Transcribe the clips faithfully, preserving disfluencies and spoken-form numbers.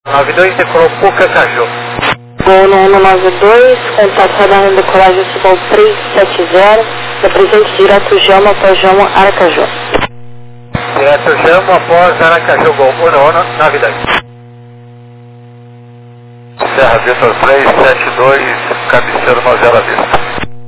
nove dois, decolou Pucacaju. Voo no um nove dois, contato radar na decolagem Cibol trezentos e setenta, represente direto Jama após Jama Aracaju. Direto Jama após Aracaju, Gol um um nove dois. Serra Vitor trezentos e setenta e dois, cabeceiro nove zero à vista.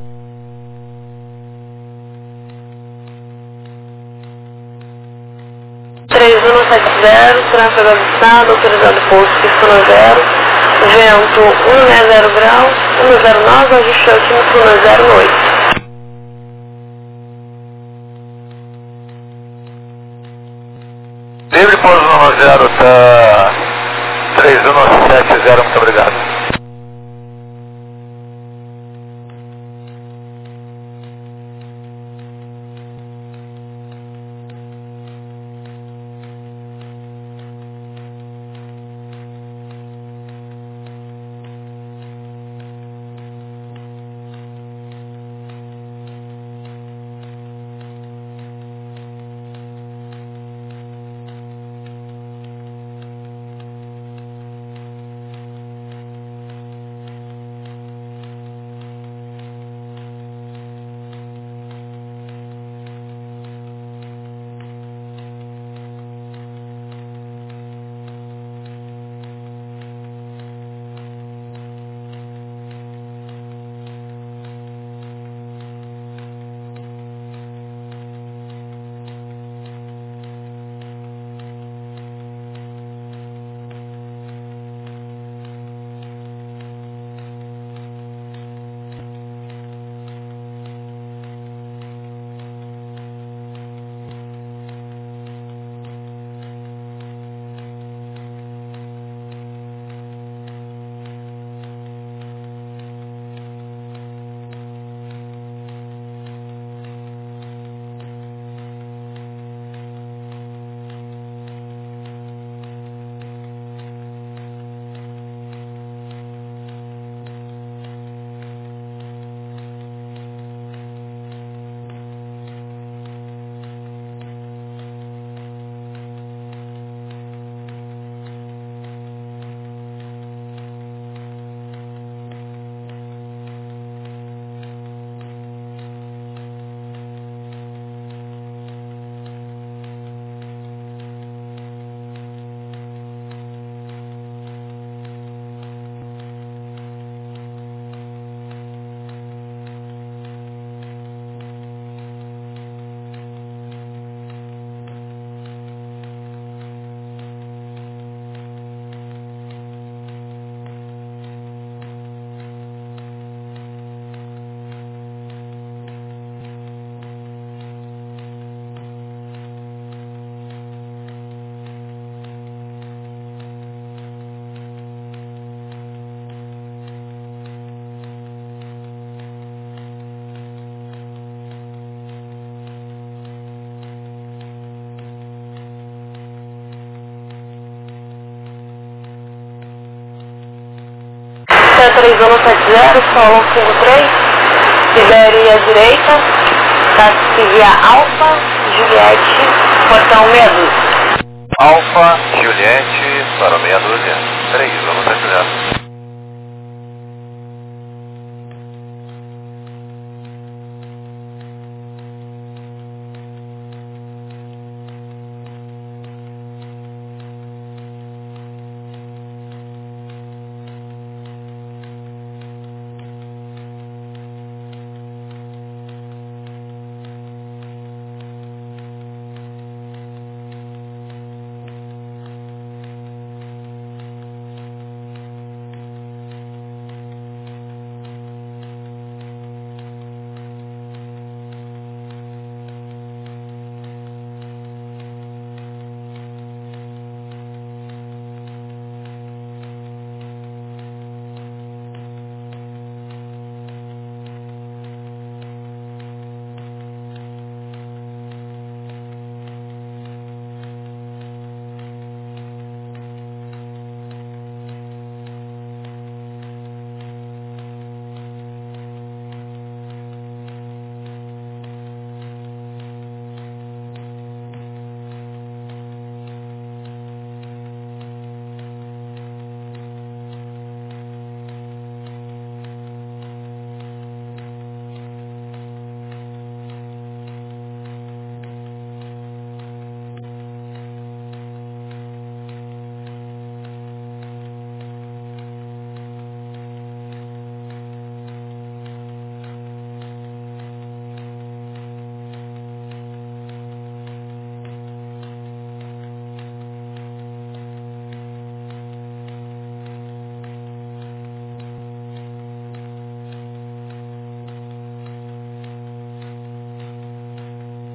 três um sete zero, tráfego avistado, autorizado posto cinco zero, vento um zero graus, um zero nove, ajuste altímetro um zero oito. Livre pouso um zero, tá três um sete zero, muito obrigado. três um sete zero, Sol cinco três, libere à direita, táxi via Alfa, Juliette, portão meia dúzia. Alfa, Juliette, para meia dúzia, três um sete zero.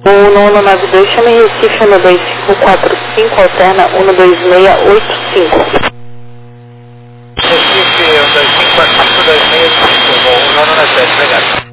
O nono nove dois, chame Recife um dois cinco quatro cinco, alterna um dois seis oito cinco. Recife um dois cinco quatro cinco dois seis cinco, voo um nono nove sete, obrigado.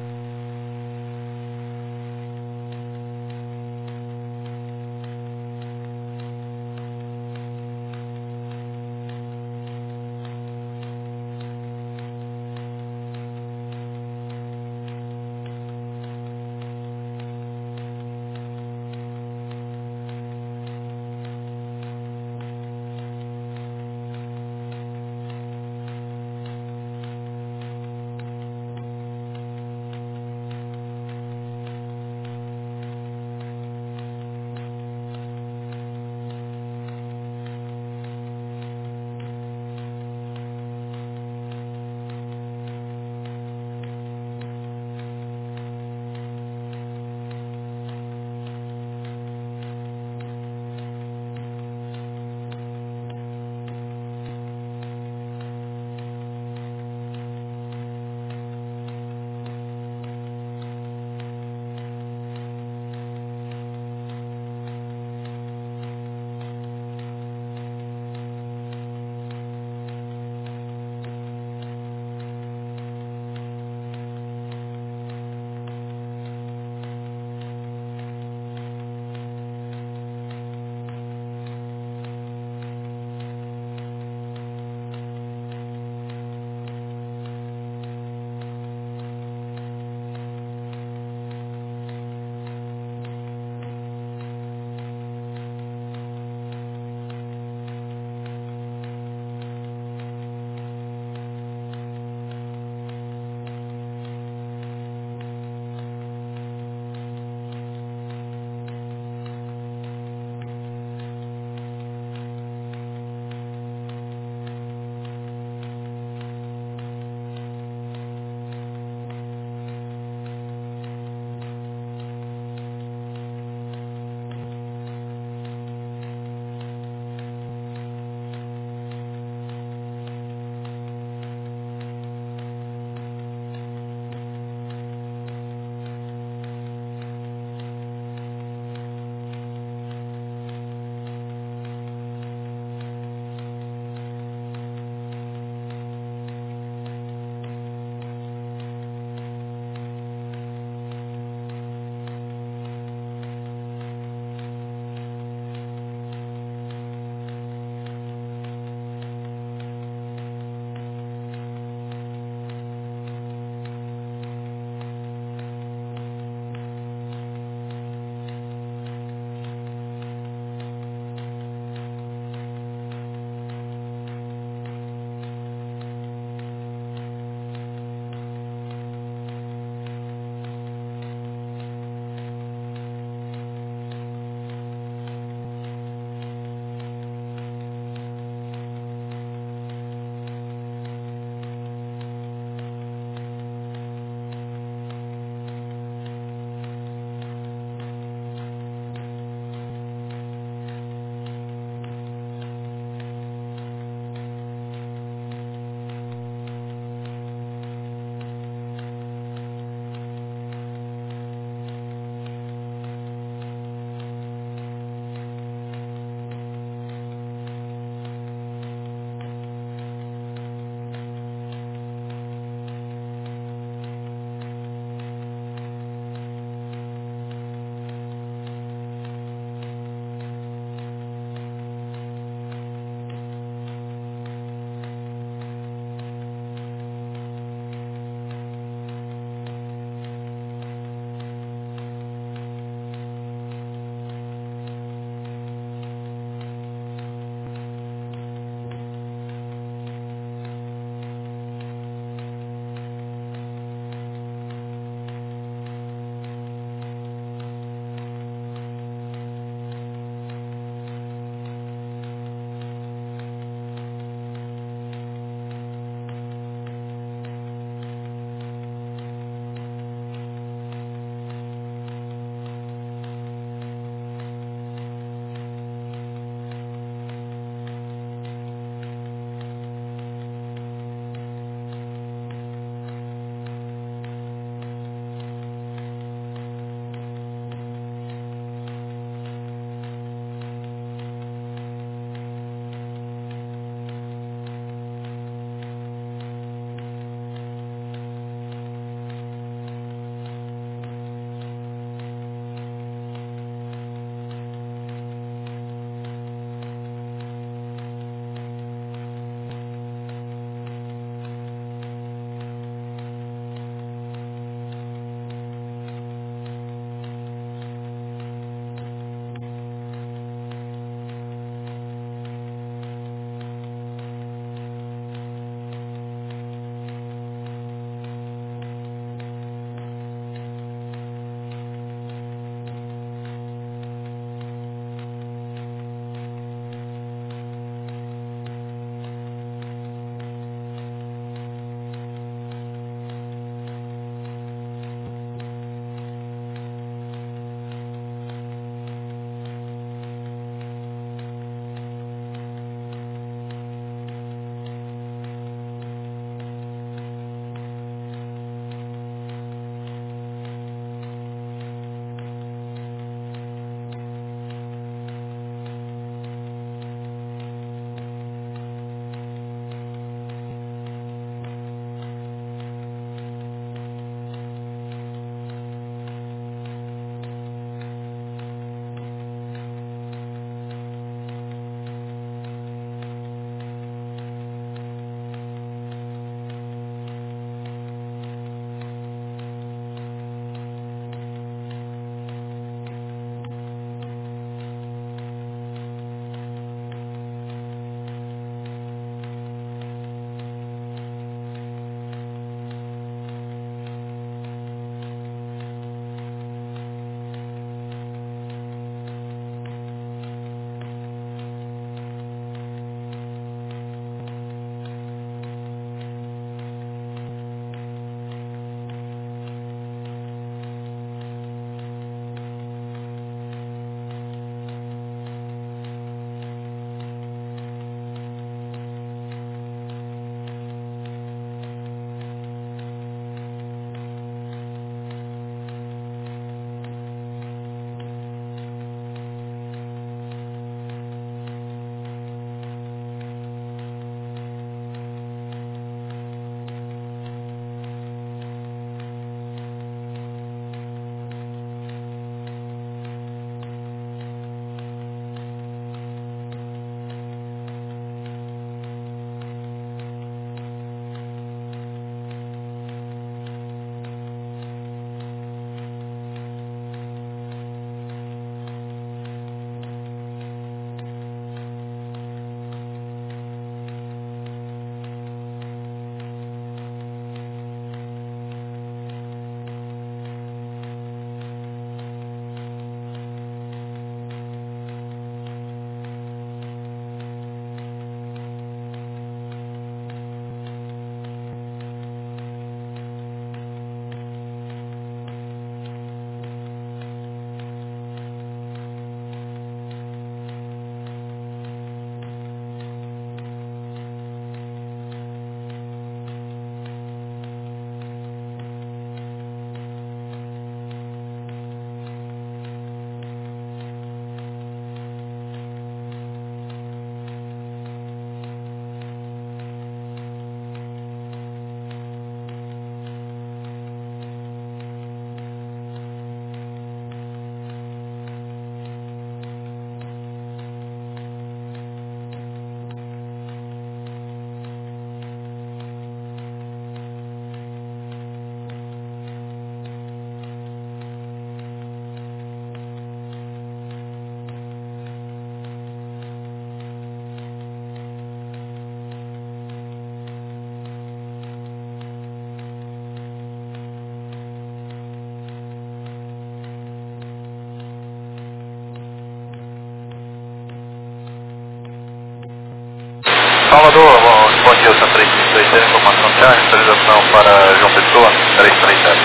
Salvador, bom, bom dia, São três cinco dois zero, informação de charge, atualização para João Pessoa, três três zero.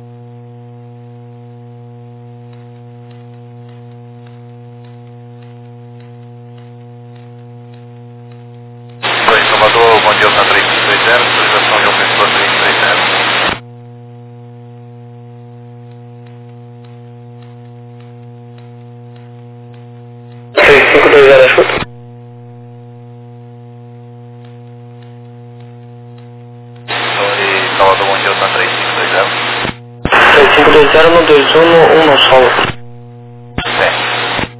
Oi, Salvador, bom dia, São três cinco dois zero, atualização João Pessoa, três três zero. três cinco dois zero, escuta. Oi, Salvador, bom dia, São três cinco dois zero. três cinco dois zero no dois um no um no solo. Certo.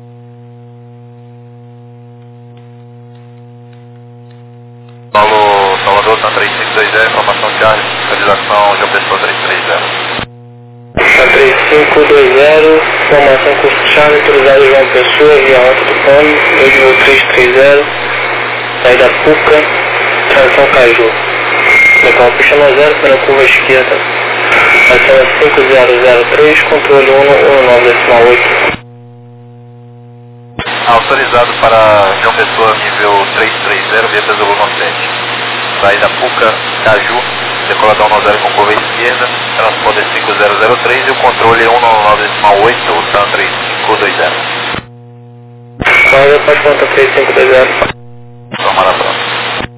Paulo, Salvador, São três cinco dois zero, informação de charge, atualização João Pessoa, três três zero. três cinco dois zero, formação curso-chave, autorizado João Pessoa, via rota do plano, dois mil trezentos e trinta, saída Puca, tração Caju. Decola puxando a zero pela curva esquerda. Aciona cinco zero zero três, controle um um nove decimal oito. Autorizado para João Pessoa, nível três três zero, via Peso sete. Saída Puca, Caju, decoladão nove zero com curva esquerda, transponder cinco zero zero três e o controle um nove decimal oito, o Sam três cinco dois zero. Saída pode conta três cinco dois zero. Vamos lá, próxima.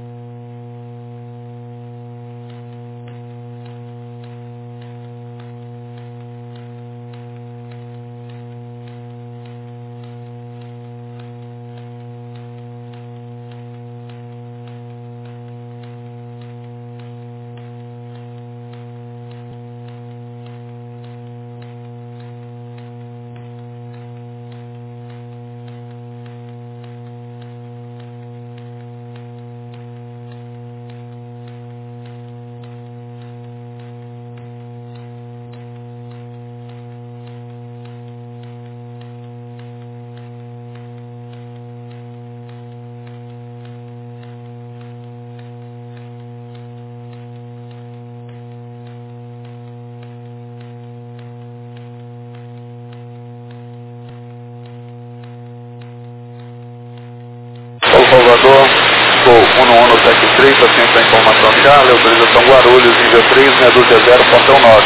Salvador, Gol um um sete três, paciente da informação Charlie, autorização Guarulhos, nível três, meia dúzia zero, portão nove.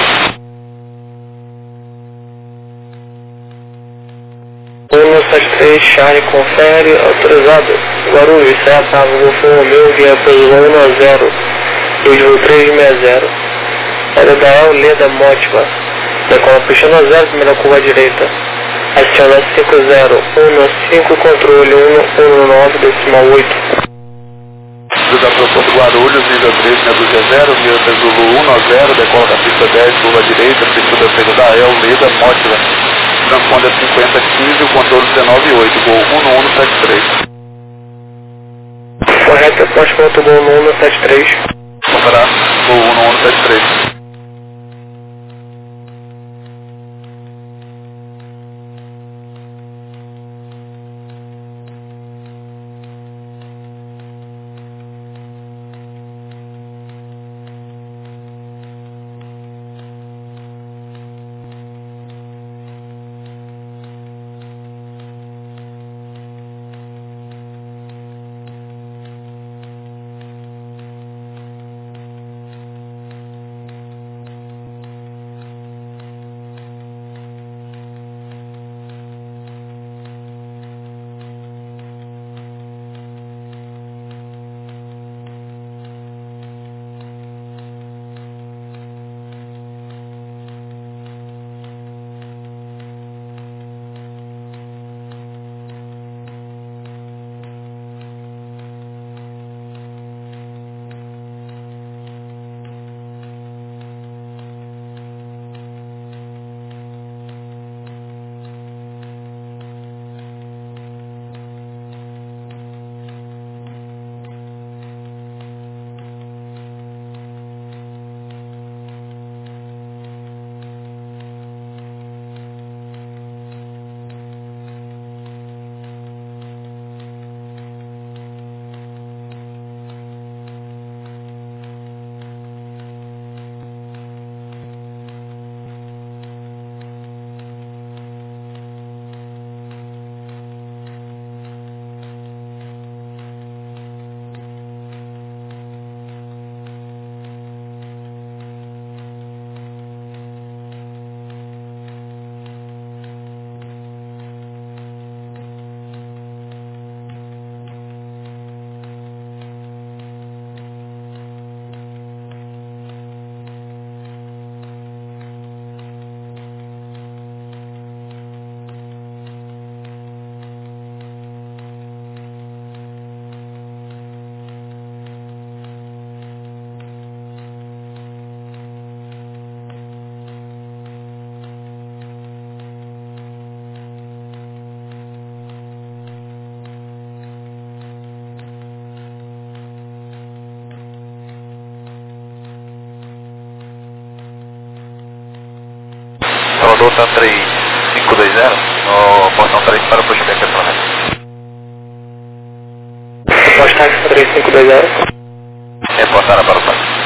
um um sete três, Charlie, confere, autorizado. Guarulhos, Serra Pago, Golfo Romeu, via Peso um a zero, dois mil trezentos e sessenta. Saída da El, Leda, Mótiva. Decola puxando a zero, primeira curva à direita. Aciona cinco zero um cinco, controle um um nove decimal oito. Da aeroporto Guarulhos, nível três, meia dúzia zero, via Zulu um a zero, decola da pista dez, curva direita, pista da Pedro da El, Leda, Mótiva. Transponder cinquenta quinze, o controle dezenove oito, Gol um um sete três. Correto, pode conta Gol um um sete três. Comparar, Gol um um sete três. Salvador está três cinco dois zero, no portão três para o pushback atualmente. Postax três cinco dois zero. Reportar para o pai.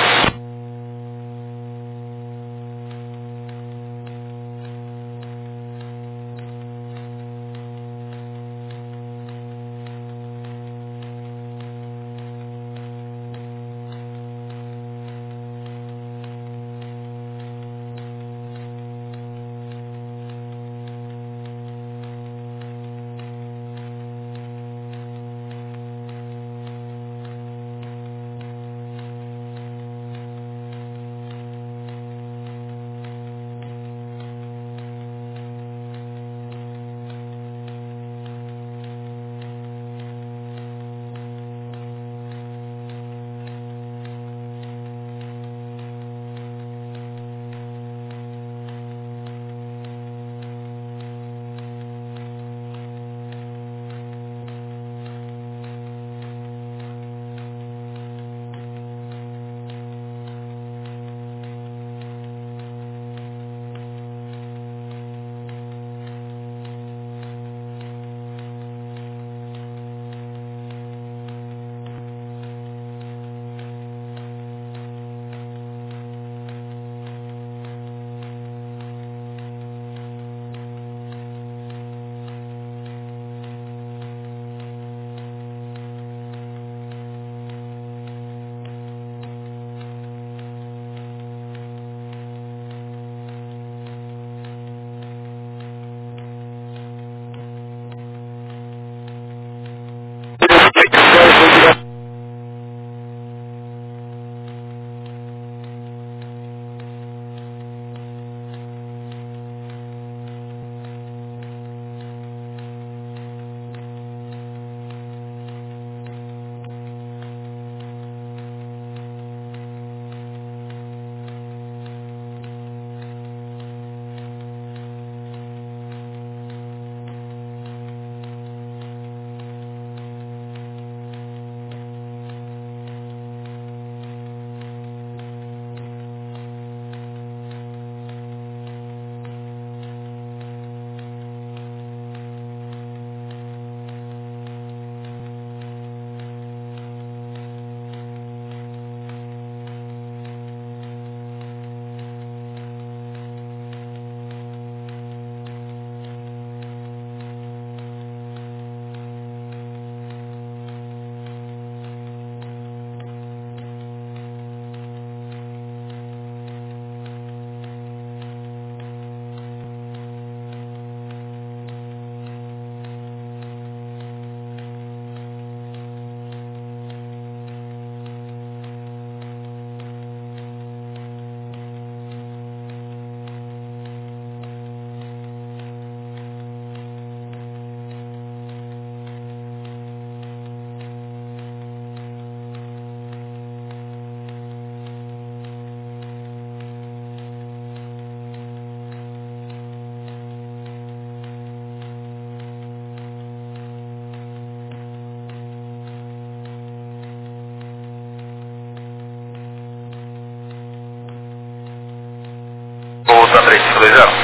Volta três cinco dois zero.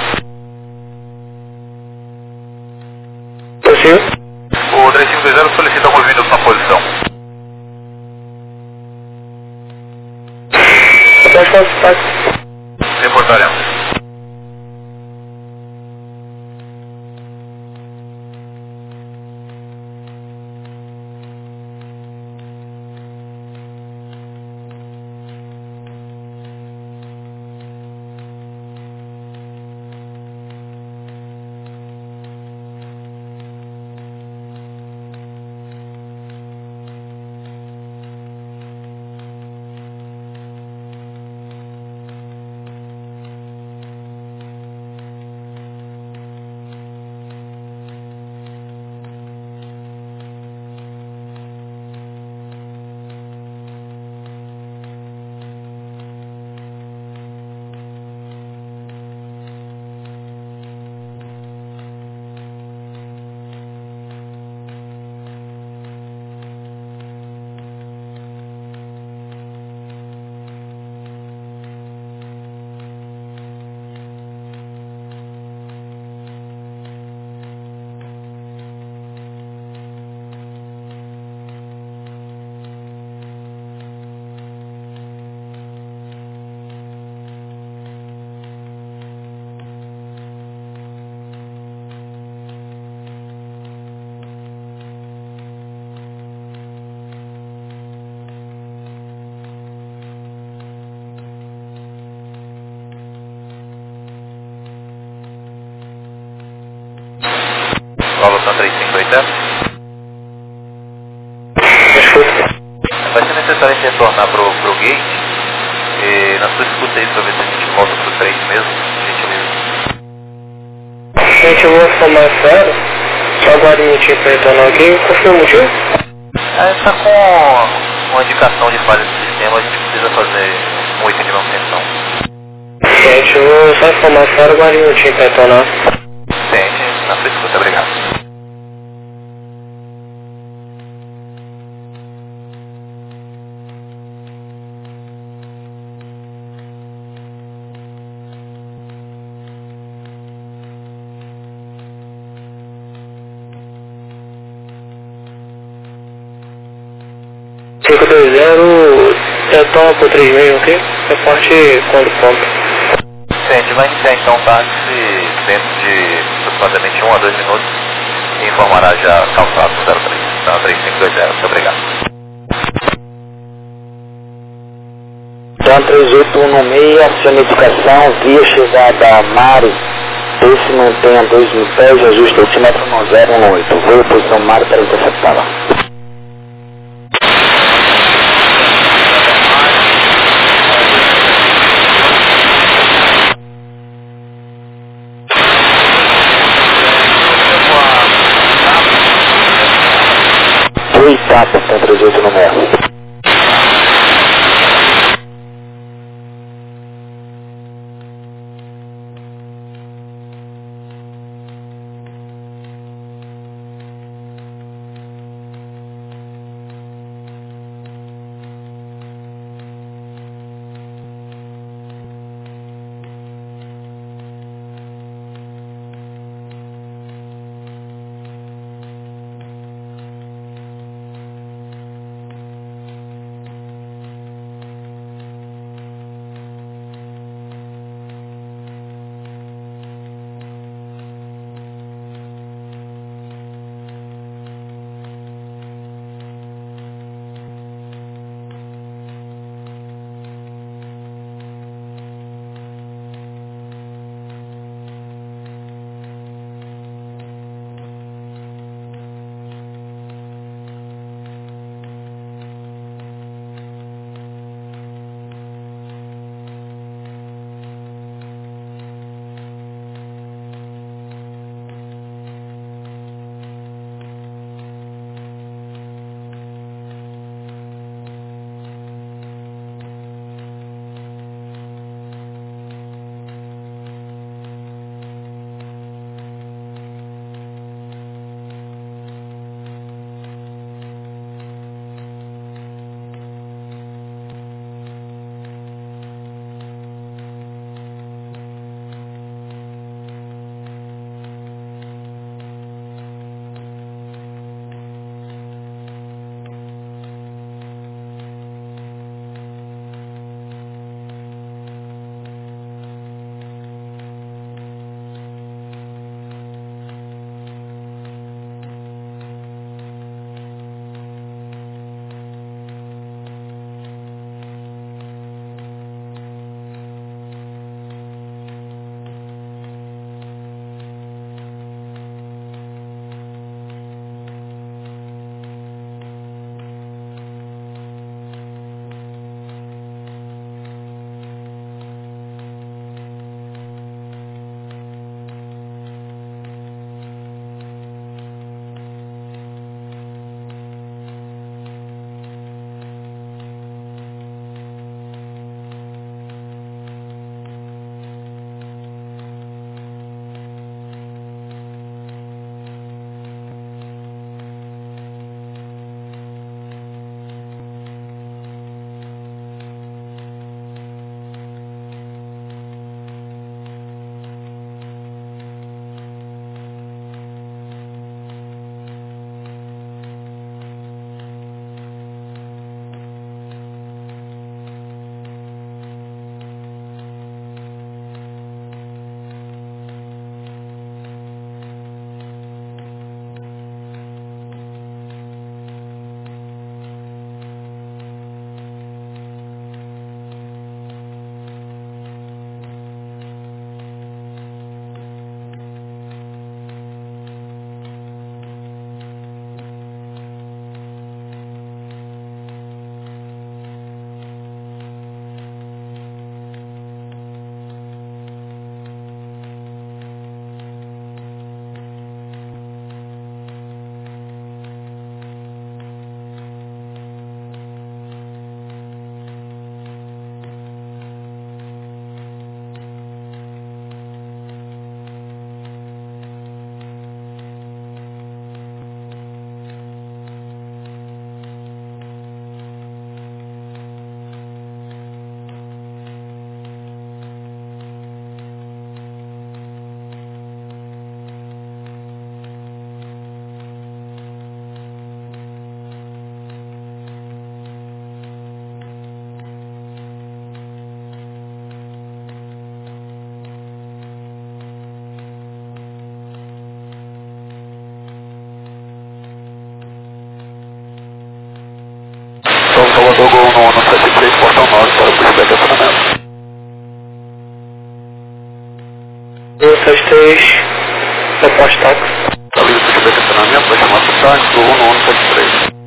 Sim. O três cinco dois zero solicita alguns minutos na posição. Pode falar, Reportaremos. reitero? Escuta. Vai ser necessário a gente retornar pro, pro gate. E na sua escuta aí pra ver se a gente volta pro três mesmo, gentileza. Gente, eu vou formar sério. Só agora um minutinho pra retornar aqui. Qual foi o motivo? A gente tá com uma indicação de falha do sistema, a gente precisa fazer um item de manutenção. Gente, eu vou só informar sério, agora um minutinho pra retornar. Tente, na sua escuta, obrigado. cinco dois zero, retorna pro três meio, ok? Reporte quando pronto. Sim, a gente vai iniciar então o táxi dentro de aproximadamente um a dois minutos e informará já calçado no zero três, tá? três cinco dois zero, muito obrigado. Então três oito um no seis, aciona a indicação, via chegada a Mari, esse mantém a dois mil pés, ajuste altímetro no zero um oito, veio posição Mari para interceptá-la. Etapa, então três oito no seis. sete três, reposta táxi. Tá livre de estacionamento, vai chamar pro táxi do um um sete três.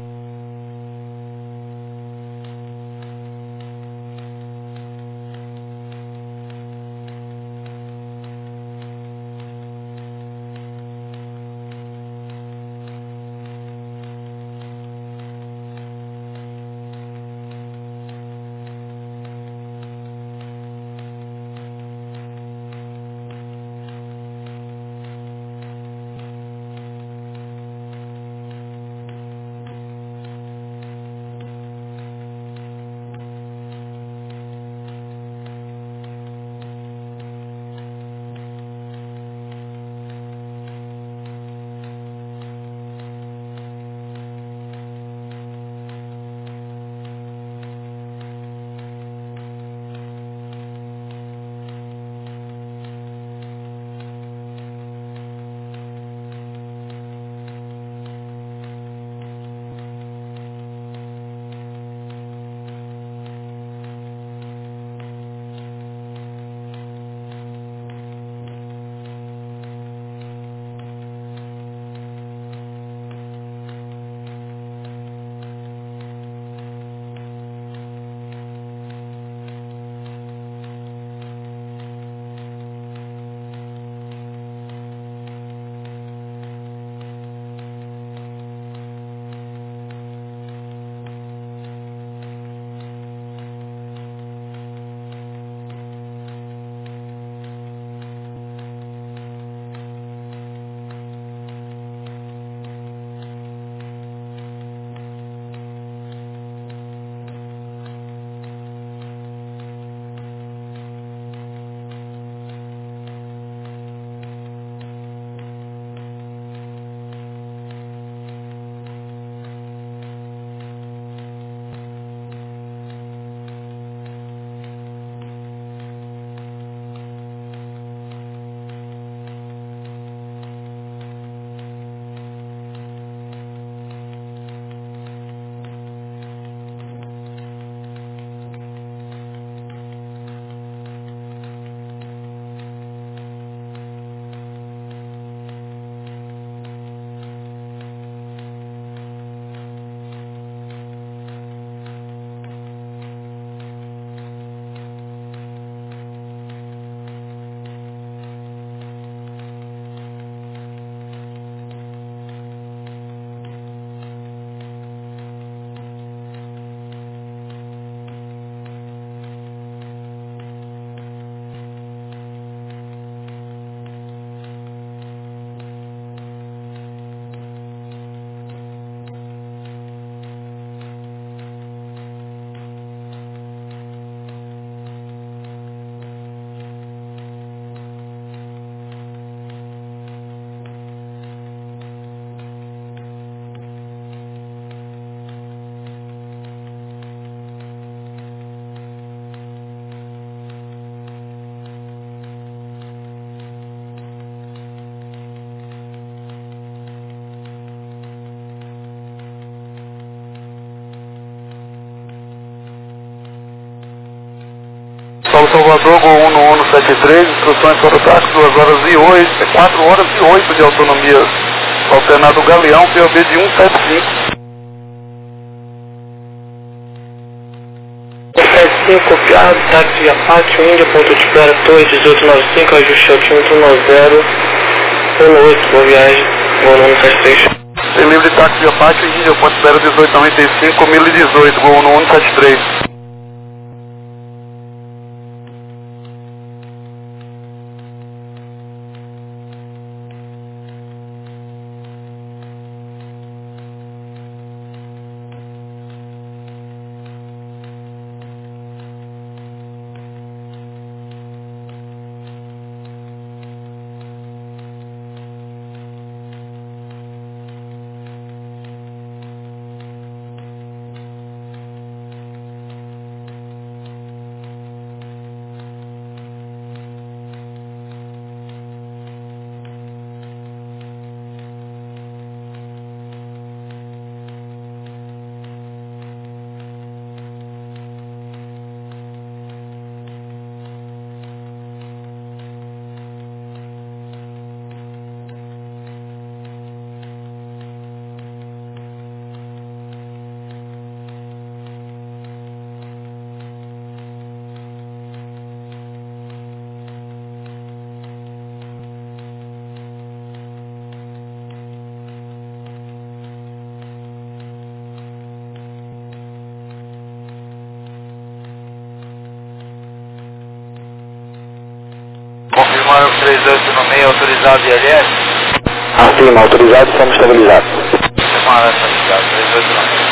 Paulo Salvador, Gol um no um sete três, instruções para o táxi, duas horas e oito, quatro horas e oito de autonomia, alternado Galeão, P O B de cento e setenta e cinco. cento e setenta e cinco, copiado, táxi de Apache, Índia, ponto de espera, Torre dezoito noventa e cinco, ajuste altímetro um zero um oito, boa viagem, Gol um sete três. Tem livre táxi de Apache, Índia, ponto de espera dezoito noventa e cinco, mil e dezoito, Gol um sete três. seis autorizado I L S? Afirma, autorizado, estamos estabilizados. Semana estabilizado, três oito nove.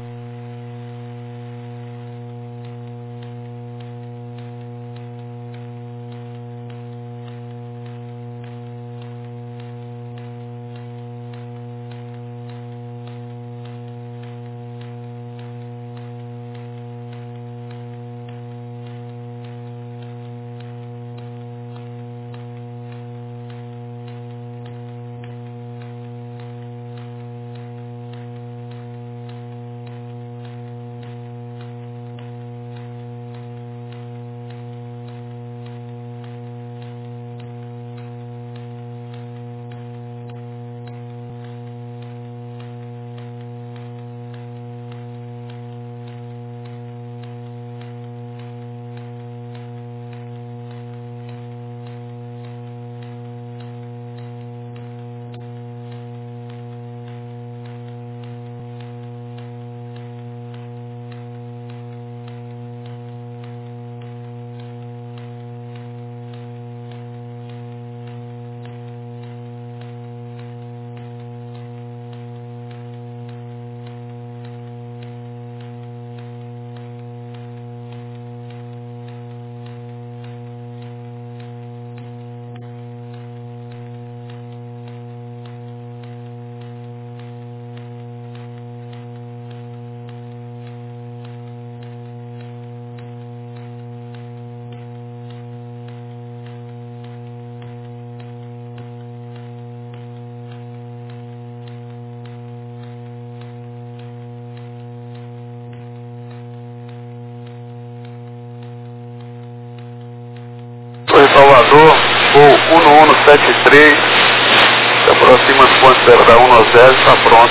Salvador, voo um um sete três, se aproxima do ponto zero da um zero, está pronto.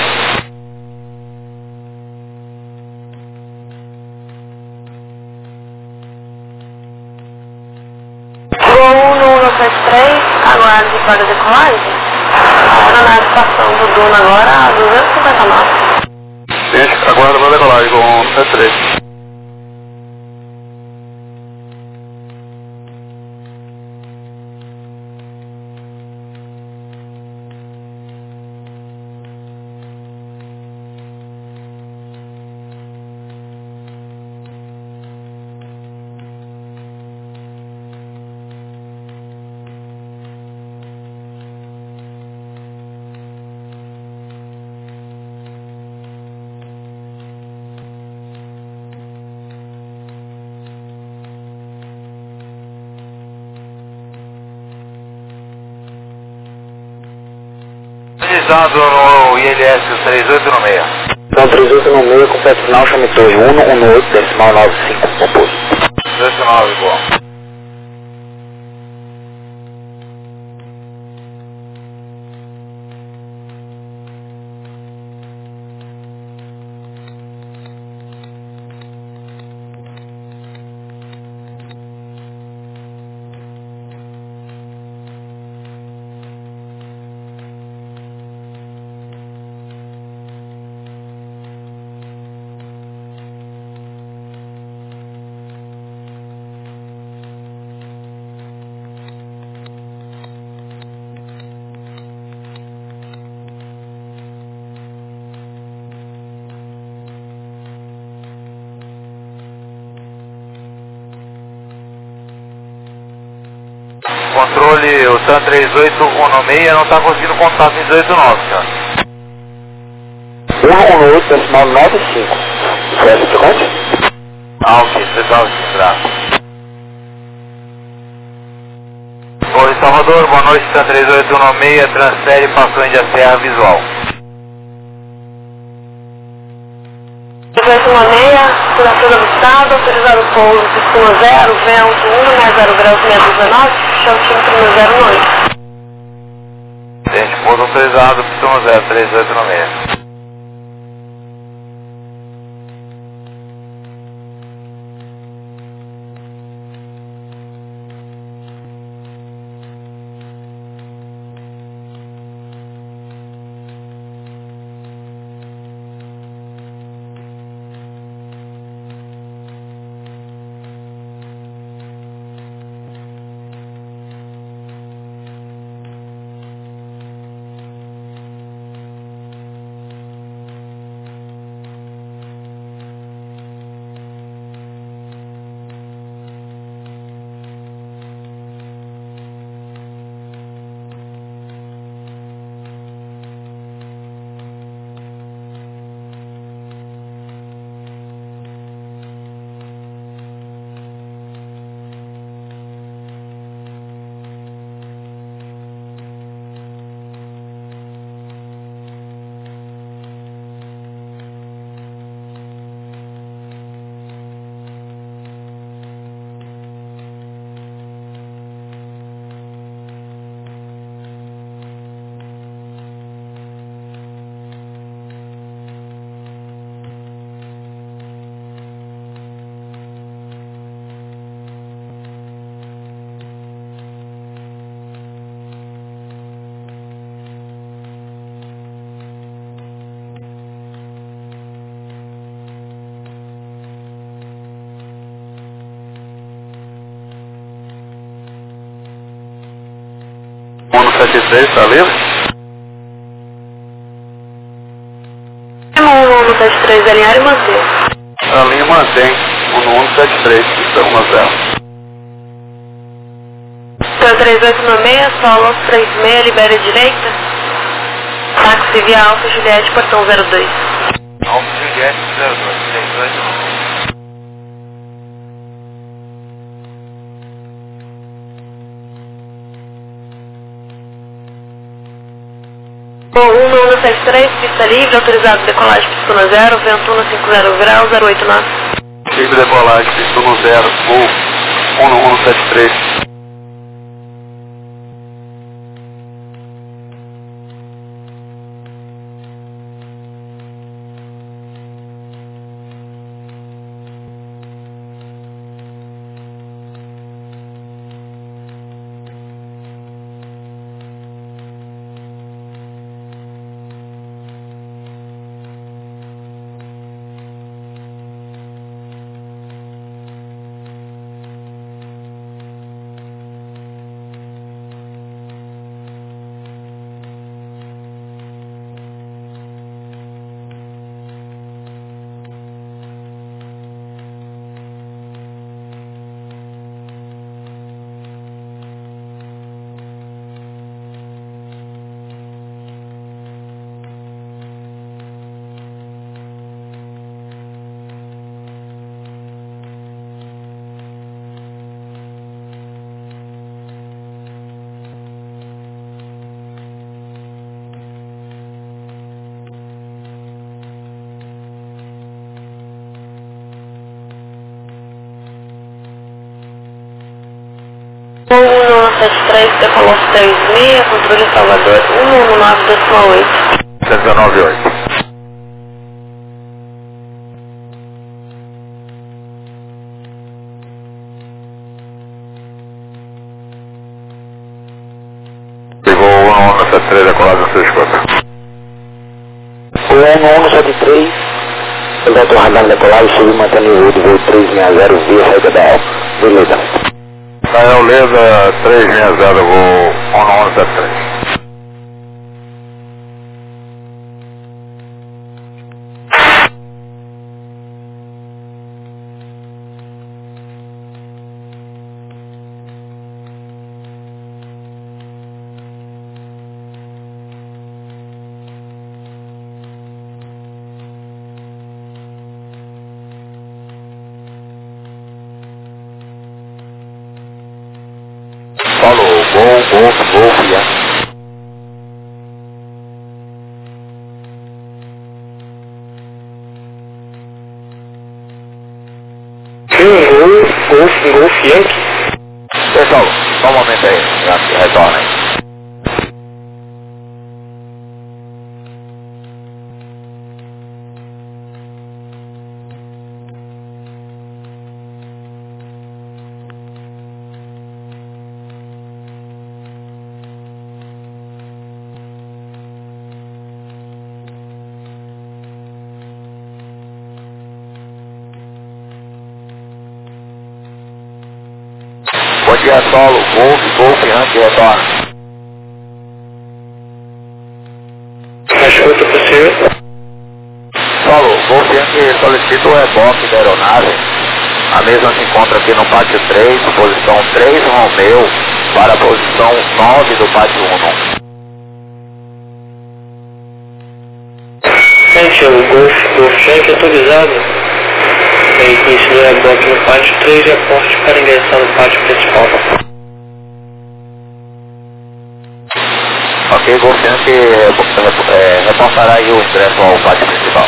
Voo um um sete três, aguarde para a decolagem. Era na estação do Duna agora, a duzentos e cinquenta nove. Gente, aguarda para a decolagem, voo um um sete três. Utilizado no I L S três oito nove seis. Então, três oito nove seis, completo final, chame torre um um oito, decimal nove cinco, composto. três oito nove, bom. Controle, o TAM três oito um nove seis não está conseguindo contato em dezoito nove, cara. um um oito, decimal nove cinco. Foi essa frequência? Ah, ok, você está registrado. Oi, Salvador, boa noite, TAM três oito um nove seis, transfere para Índia Serra Visual. três oito nove seis, temperatura do estado, autorizado o pouso, piscina zero, vento um, mais zero graus, meia dezenove, chão time zero oito. Gente, pouso autorizado, piscina zero, três oito nove seis. sete três, está livre? um um um sete três, alinhar e manter. A linha mantém, um um um sete três, pista um a zero. Então, três oito nove seis, solo três seis, libera a direita. Táxi via Alfa Juliette, portão zero dois. Alfa Juliette zero dois, três oito nove. um um um sete três, pista livre, autorizado decolagem, pista um zero, vento um cinco zero grau, zero oito nove. Livre decolagem, pista um zero, voo um um um sete três. um um um sete três, decolou três seis, controle Salvador, um um nove decimal oito. cento e dezenove oito. Pegou o um um sete três, decolado no seu escopo. O um um sete três, ele vai tornar na decolagem, subiu mantendo o voo do voo três seis zero via saída da Alfa. Beleza. Israel Leda três seis zero, voo um um sete três. Falou, gol, gol, gol, Yankee. Sim, Golf, Golf, Golf Yankee. Pessoal, só um momento aí, já retorna aí. Bom dia, solo, Golf, Golf, Yankee, retorna. Escuta possível. Solo, Golf, Yankee, solicita o reboque da aeronave. A mesma se encontra aqui no pátio três, posição três Romeu, para a posição nove do pátio um. Gente, o Golf, Golf Yankee autorizado. É início do reboque no pátio três, reporte para ingressar no pátio principal. Ok, Golf Yankee é, reportará aí o ingresso ao pátio principal.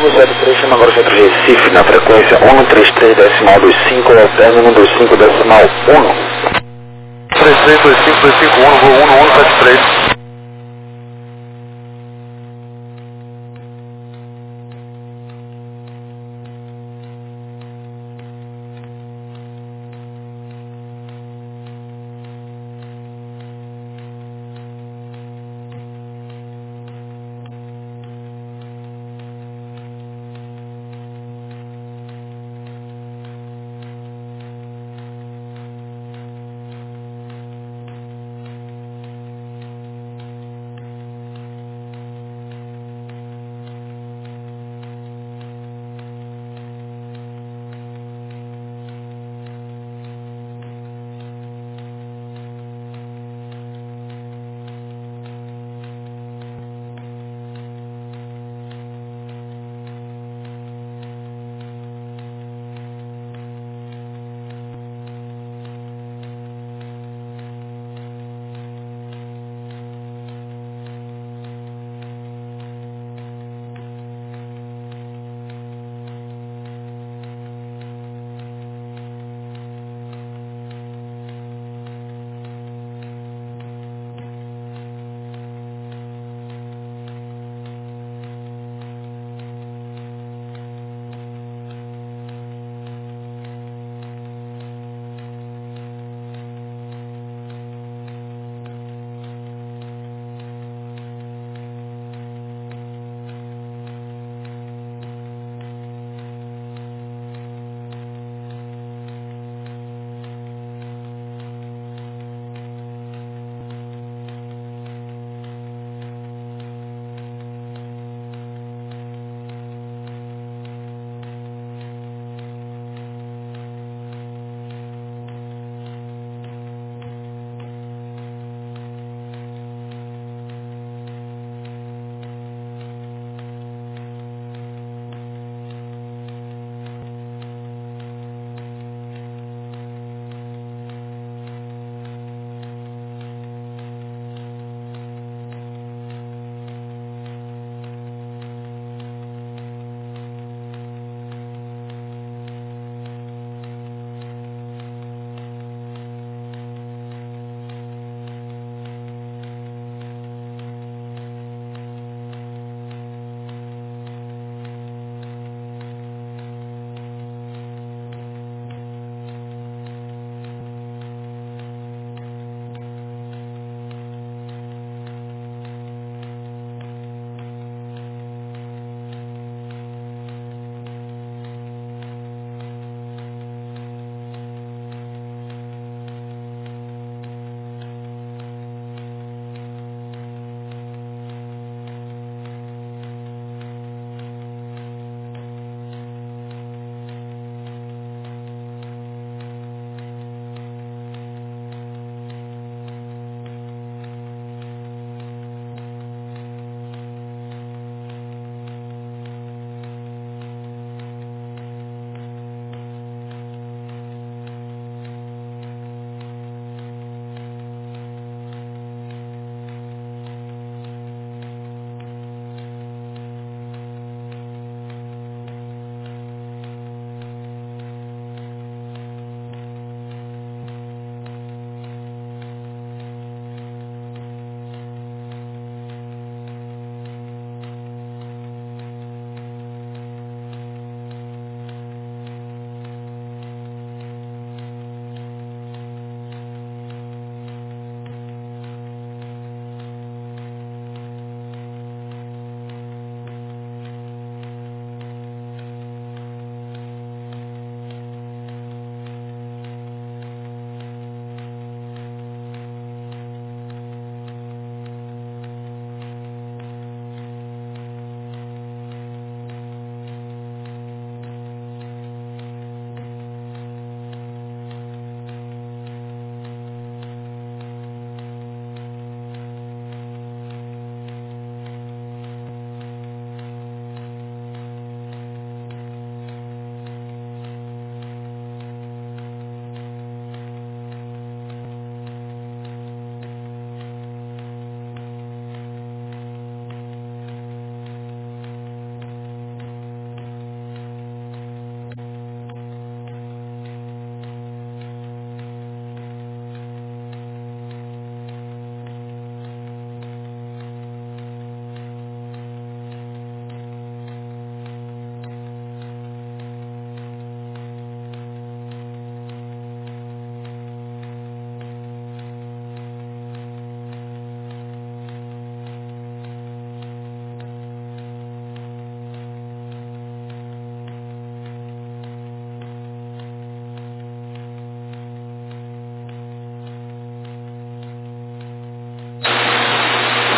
um sete três, chama agora o centro de Recife, na frequência um três três decimal dois cinco, ao término dois cinco decimal um. três três dois cinco dois cinco um, voo um um sete três.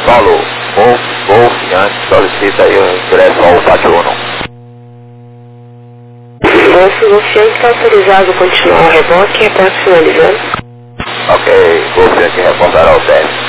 Falou. Golf, Golf, Yankee, solicita aí o ingresso ao pátio Uno. Golf, Golf, Yankee está autorizado a continuar o reboque e reboque finalizando. Ok, Golf, Yankee reportará o teste.